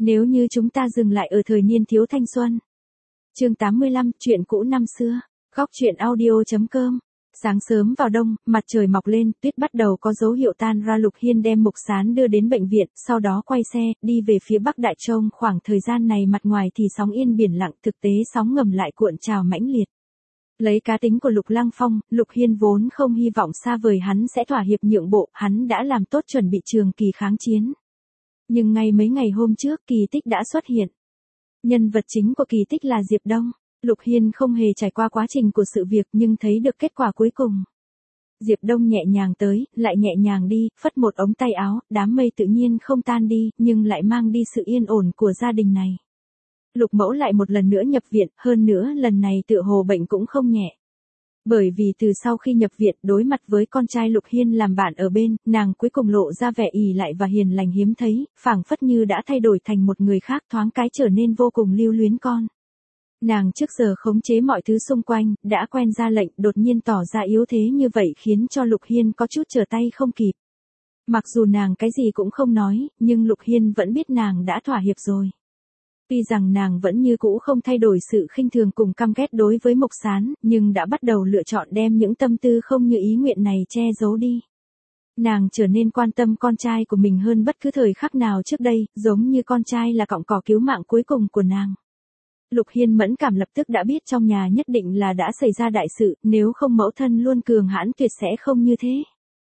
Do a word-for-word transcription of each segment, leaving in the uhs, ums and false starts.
Nếu như chúng ta dừng lại ở thời niên thiếu thanh xuân. Chương tám mươi lăm, chuyện cũ năm xưa. Góc truyện audio chấm com. Sáng sớm vào đông, mặt trời mọc lên, tuyết bắt đầu có dấu hiệu tan ra. Lục Hiên đem Mục Sán đưa đến bệnh viện, sau đó quay xe, đi về phía Bắc Đại Trông. Khoảng thời gian này mặt ngoài thì sóng yên biển lặng, thực tế sóng ngầm lại cuộn trào mãnh liệt. Lấy cá tính của Lục Lăng Phong, Lục Hiên vốn không hy vọng xa vời hắn sẽ thỏa hiệp nhượng bộ, hắn đã làm tốt chuẩn bị trường kỳ kháng chiến. Nhưng ngay mấy ngày hôm trước kỳ tích đã xuất hiện. Nhân vật chính của kỳ tích là Diệp Đông. Lục Hiên không hề trải qua quá trình của sự việc nhưng thấy được kết quả cuối cùng. Diệp Đông nhẹ nhàng tới, lại nhẹ nhàng đi, phất một ống tay áo, đám mây tự nhiên không tan đi, nhưng lại mang đi sự yên ổn của gia đình này. Lục Mẫu lại một lần nữa nhập viện, hơn nữa lần này tựa hồ bệnh cũng không nhẹ. Bởi vì từ sau khi nhập viện đối mặt với con trai Lục Hiên làm bạn ở bên, nàng cuối cùng lộ ra vẻ ỷ lại và hiền lành hiếm thấy, phảng phất như đã thay đổi thành một người khác, thoáng cái trở nên vô cùng lưu luyến con. Nàng trước giờ khống chế mọi thứ xung quanh, đã quen ra lệnh, đột nhiên tỏ ra yếu thế như vậy khiến cho Lục Hiên có chút trở tay không kịp. Mặc dù nàng cái gì cũng không nói, nhưng Lục Hiên vẫn biết nàng đã thỏa hiệp rồi. Tuy rằng nàng vẫn như cũ không thay đổi sự khinh thường cùng căm ghét đối với Mục Sán, nhưng đã bắt đầu lựa chọn đem những tâm tư không như ý nguyện này che giấu đi. Nàng trở nên quan tâm con trai của mình hơn bất cứ thời khắc nào trước đây, giống như con trai là cọng cỏ cứu mạng cuối cùng của nàng. Lục Hiên mẫn cảm lập tức đã biết trong nhà nhất định là đã xảy ra đại sự, nếu không mẫu thân luôn cường hãn tuyệt sẽ không như thế.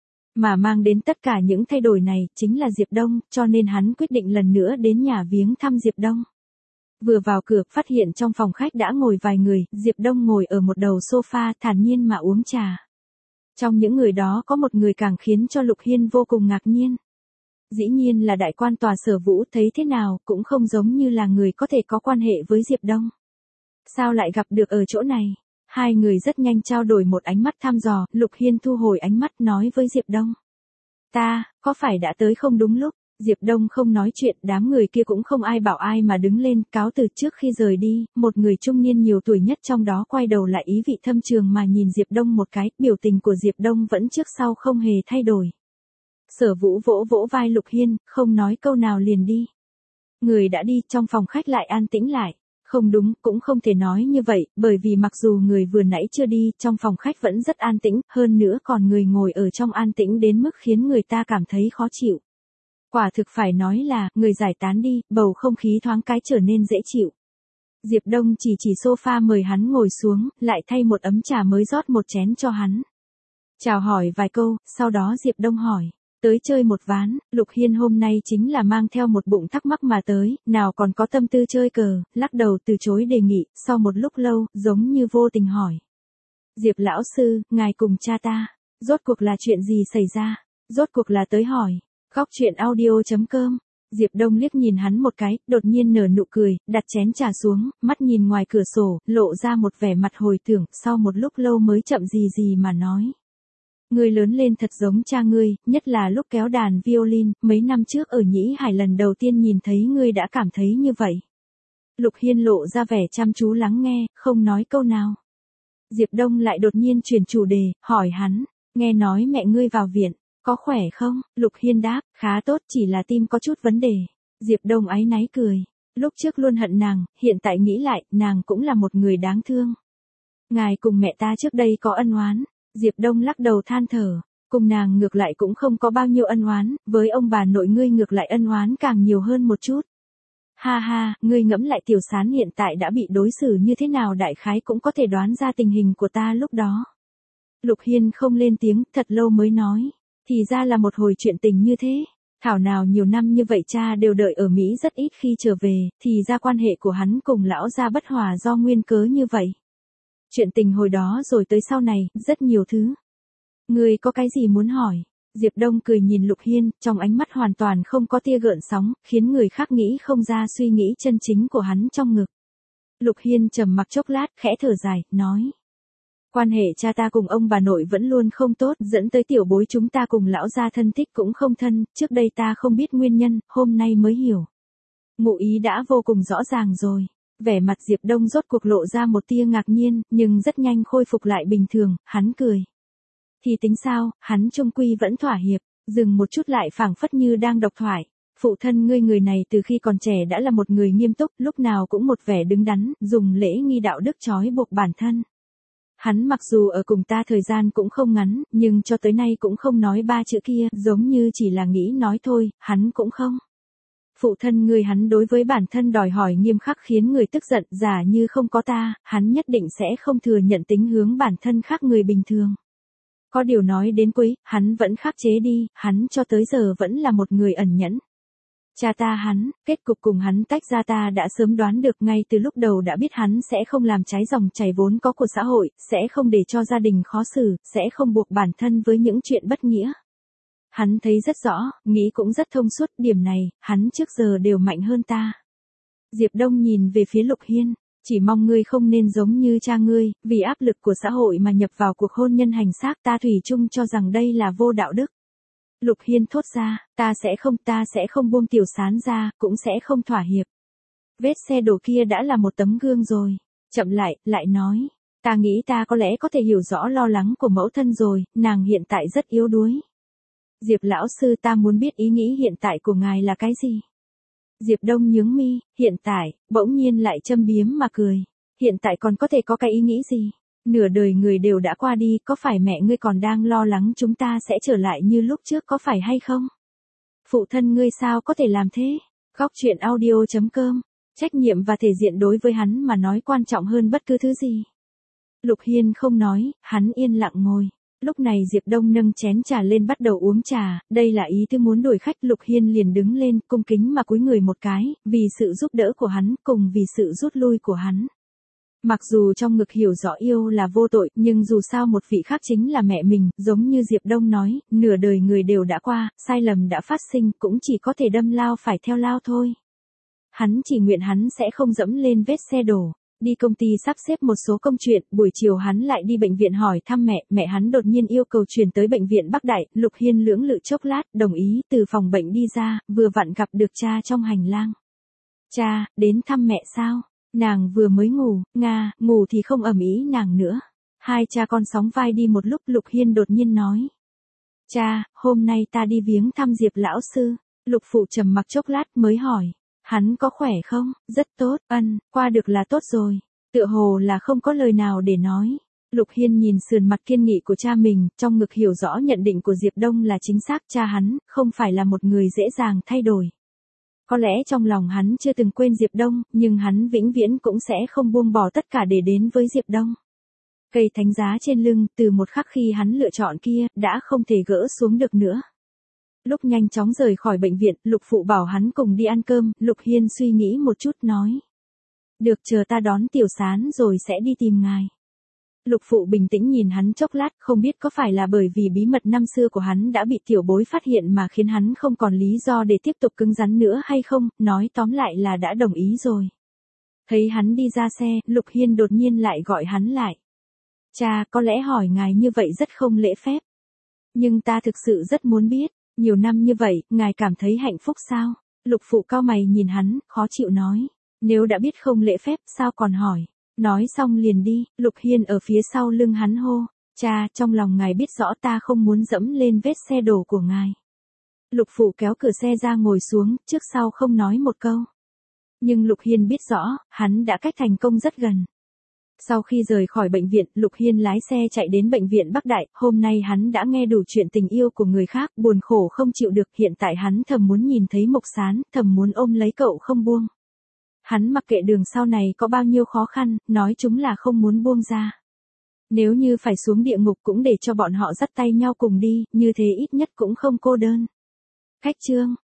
Mà mang đến tất cả những thay đổi này chính là Diệp Đông, cho nên hắn quyết định lần nữa đến nhà viếng thăm Diệp Đông. Vừa vào cửa, phát hiện trong phòng khách đã ngồi vài người, Diệp Đông ngồi ở một đầu sofa thản nhiên mà uống trà. Trong những người đó có một người càng khiến cho Lục Hiên vô cùng ngạc nhiên. Dĩ nhiên là đại quan tòa Sở Vũ, thấy thế nào cũng không giống như là người có thể có quan hệ với Diệp Đông. Sao lại gặp được ở chỗ này? Hai người rất nhanh trao đổi một ánh mắt thăm dò, Lục Hiên thu hồi ánh mắt nói với Diệp Đông. Ta, có phải đã tới không đúng lúc? Diệp Đông không nói chuyện, đám người kia cũng không ai bảo ai mà đứng lên, cáo từ. Trước khi rời đi, một người trung niên nhiều tuổi nhất trong đó quay đầu lại ý vị thâm trường mà nhìn Diệp Đông một cái, biểu tình của Diệp Đông vẫn trước sau không hề thay đổi. Sở Vũ vỗ vỗ vai Lục Hiên, không nói câu nào liền đi. Người đã đi, trong phòng khách lại an tĩnh lại. Không đúng, cũng không thể nói như vậy, bởi vì mặc dù người vừa nãy chưa đi, trong phòng khách vẫn rất an tĩnh, hơn nữa còn người ngồi ở trong an tĩnh đến mức khiến người ta cảm thấy khó chịu. Quả thực phải nói là, người giải tán đi, bầu không khí thoáng cái trở nên dễ chịu. Diệp Đông chỉ chỉ sofa mời hắn ngồi xuống, lại thay một ấm trà mới rót một chén cho hắn. Chào hỏi vài câu, sau đó Diệp Đông hỏi, tới chơi một ván. Lục Hiên hôm nay chính là mang theo một bụng thắc mắc mà tới, nào còn có tâm tư chơi cờ, lắc đầu từ chối đề nghị, sau một lúc lâu, giống như vô tình hỏi. Diệp lão sư, ngài cùng cha ta, rốt cuộc là chuyện gì xảy ra, rốt cuộc là tới hỏi. Góc truyện audio chấm com. Diệp Đông liếc nhìn hắn một cái, đột nhiên nở nụ cười, đặt chén trà xuống, mắt nhìn ngoài cửa sổ, lộ ra một vẻ mặt hồi tưởng, sau một lúc lâu mới chậm gì gì mà nói. Ngươi lớn lên thật giống cha ngươi, nhất là lúc kéo đàn violin, mấy năm trước ở Nhĩ Hải lần đầu tiên nhìn thấy ngươi đã cảm thấy như vậy. Lục Hiên lộ ra vẻ chăm chú lắng nghe, không nói câu nào. Diệp Đông lại đột nhiên chuyển chủ đề, hỏi hắn, nghe nói mẹ ngươi vào viện. Có khỏe không? Lục Hiên đáp, khá tốt, chỉ là tim có chút vấn đề. Diệp Đông áy náy cười. Lúc trước luôn hận nàng, hiện tại nghĩ lại, nàng cũng là một người đáng thương. Ngài cùng mẹ ta trước đây có ân oán. Diệp Đông lắc đầu than thở. Cùng nàng ngược lại cũng không có bao nhiêu ân oán, với ông bà nội ngươi ngược lại ân oán càng nhiều hơn một chút. Ha ha, ngươi ngẫm lại Tiểu Sán hiện tại đã bị đối xử như thế nào, đại khái cũng có thể đoán ra tình hình của ta lúc đó. Lục Hiên không lên tiếng, thật lâu mới nói. Thì ra là một hồi chuyện tình như thế. Thảo nào nhiều năm như vậy cha đều đợi ở Mỹ rất ít khi trở về, thì ra quan hệ của hắn cùng lão gia bất hòa do nguyên cớ như vậy. Chuyện tình hồi đó rồi tới sau này, rất nhiều thứ. Ngươi có cái gì muốn hỏi? Diệp Đông cười nhìn Lục Hiên, trong ánh mắt hoàn toàn không có tia gợn sóng, khiến người khác nghĩ không ra suy nghĩ chân chính của hắn trong ngực. Lục Hiên trầm mặc chốc lát, khẽ thở dài, nói. Quan hệ cha ta cùng ông bà nội vẫn luôn không tốt, dẫn tới tiểu bối chúng ta cùng lão gia thân thích cũng không thân, trước đây ta không biết nguyên nhân, hôm nay mới hiểu. Ngụ ý đã vô cùng rõ ràng rồi. Vẻ mặt Diệp Đông rốt cuộc lộ ra một tia ngạc nhiên, nhưng rất nhanh khôi phục lại bình thường, hắn cười. Thì tính sao, hắn chung quy vẫn thỏa hiệp, dừng một chút lại phảng phất như đang độc thoại. Phụ thân ngươi người này từ khi còn trẻ đã là một người nghiêm túc, lúc nào cũng một vẻ đứng đắn, dùng lễ nghi đạo đức trói buộc bản thân. Hắn mặc dù ở cùng ta thời gian cũng không ngắn, nhưng cho tới nay cũng không nói ba chữ kia, giống như chỉ là nghĩ nói thôi, hắn cũng không. Phụ thân ngươi hắn đối với bản thân đòi hỏi nghiêm khắc khiến người tức giận, giả như không có ta, hắn nhất định sẽ không thừa nhận tính hướng bản thân khác người bình thường. Có điều nói đến cuối, hắn vẫn khắc chế đi, hắn cho tới giờ vẫn là một người ẩn nhẫn. Cha ta hắn, kết cục cùng hắn tách ra ta đã sớm đoán được ngay từ lúc đầu đã biết hắn sẽ không làm trái dòng chảy vốn có của xã hội, sẽ không để cho gia đình khó xử, sẽ không buộc bản thân với những chuyện bất nghĩa. Hắn thấy rất rõ, nghĩ cũng rất thông suốt, điểm này, hắn trước giờ đều mạnh hơn ta. Diệp Đông nhìn về phía Lục Hiên, chỉ mong ngươi không nên giống như cha ngươi, vì áp lực của xã hội mà nhập vào cuộc hôn nhân hành xác, ta thủy chung cho rằng đây là vô đạo đức. Lục Hiên thốt ra, ta sẽ không, ta sẽ không buông Tiểu Sán ra, cũng sẽ không thỏa hiệp. Vết xe đổ kia đã là một tấm gương rồi. Chậm lại, lại nói, ta nghĩ ta có lẽ có thể hiểu rõ lo lắng của mẫu thân rồi, nàng hiện tại rất yếu đuối. Diệp lão sư, ta muốn biết ý nghĩ hiện tại của ngài là cái gì? Diệp Đông nhướng mi, hiện tại, bỗng nhiên lại châm biếm mà cười. Hiện tại còn có thể có cái ý nghĩ gì? Nửa đời người đều đã qua đi, có phải mẹ ngươi còn đang lo lắng chúng ta sẽ trở lại như lúc trước có phải hay không? Phụ thân ngươi sao có thể làm thế? Góc truyện audio chấm com, trách nhiệm và thể diện đối với hắn mà nói quan trọng hơn bất cứ thứ gì. Lục Hiên không nói, hắn yên lặng ngồi. Lúc này Diệp Đông nâng chén trà lên bắt đầu uống trà, đây là ý thứ muốn đuổi khách. Lục Hiên liền đứng lên, cung kính mà cúi người một cái, vì sự giúp đỡ của hắn, cùng vì sự rút lui của hắn. Mặc dù trong ngực hiểu rõ yêu là vô tội, nhưng dù sao một vị khác chính là mẹ mình, giống như Diệp Đông nói, nửa đời người đều đã qua, sai lầm đã phát sinh, cũng chỉ có thể đâm lao phải theo lao thôi. Hắn chỉ nguyện hắn sẽ không dẫm lên vết xe đổ. Đi công ty sắp xếp một số công chuyện, buổi chiều hắn lại đi bệnh viện hỏi thăm mẹ, mẹ hắn đột nhiên yêu cầu chuyển tới bệnh viện Bắc Đại. Lục Hiên lưỡng lự chốc lát, đồng ý, từ phòng bệnh đi ra, vừa vặn gặp được cha trong hành lang. Cha, đến thăm mẹ sao? Nàng vừa mới ngủ, nga, ngủ thì không ầm ĩ nàng nữa. Hai cha con sóng vai đi một lúc. Lục Hiên đột nhiên nói. Cha, hôm nay ta đi viếng thăm Diệp lão sư. Lục phụ trầm mặc chốc lát mới hỏi. Hắn có khỏe không? Rất tốt, ân, qua được là tốt rồi. Tựa hồ là không có lời nào để nói. Lục Hiên nhìn sườn mặt kiên nghị của cha mình, trong ngực hiểu rõ nhận định của Diệp Đông là chính xác. Cha hắn, không phải là một người dễ dàng thay đổi. Có lẽ trong lòng hắn chưa từng quên Diệp Đông, nhưng hắn vĩnh viễn cũng sẽ không buông bỏ tất cả để đến với Diệp Đông. Cây thánh giá trên lưng, từ một khắc khi hắn lựa chọn kia, đã không thể gỡ xuống được nữa. Lúc nhanh chóng rời khỏi bệnh viện, Lục phụ bảo hắn cùng đi ăn cơm. Lục Hiên suy nghĩ một chút nói. Được, chờ ta đón Tiểu Sán rồi sẽ đi tìm ngài. Lục phụ bình tĩnh nhìn hắn chốc lát, không biết có phải là bởi vì bí mật năm xưa của hắn đã bị tiểu bối phát hiện mà khiến hắn không còn lý do để tiếp tục cứng rắn nữa hay không, nói tóm lại là đã đồng ý rồi. Thấy hắn đi ra xe, Lục Hiên đột nhiên lại gọi hắn lại. Cha, có lẽ hỏi ngài như vậy rất không lễ phép. Nhưng ta thực sự rất muốn biết, nhiều năm như vậy, ngài cảm thấy hạnh phúc sao? Lục phụ cau mày nhìn hắn, khó chịu nói. Nếu đã biết không lễ phép, sao còn hỏi? Nói xong liền đi. Lục Hiên ở phía sau lưng hắn hô. Cha, trong lòng ngài biết rõ ta không muốn dẫm lên vết xe đổ của ngài. Lục phụ kéo cửa xe ra ngồi xuống, trước sau không nói một câu. Nhưng Lục Hiên biết rõ, hắn đã cách thành công rất gần. Sau khi rời khỏi bệnh viện, Lục Hiên lái xe chạy đến bệnh viện Bắc Đại. Hôm nay hắn đã nghe đủ chuyện tình yêu của người khác, buồn khổ không chịu được. Hiện tại hắn thầm muốn nhìn thấy Mộc Sán, thầm muốn ôm lấy cậu không buông. Hắn mặc kệ đường sau này có bao nhiêu khó khăn, nói chúng là không muốn buông ra. Nếu như phải xuống địa ngục cũng để cho bọn họ dắt tay nhau cùng đi, như thế ít nhất cũng không cô đơn. Khách chương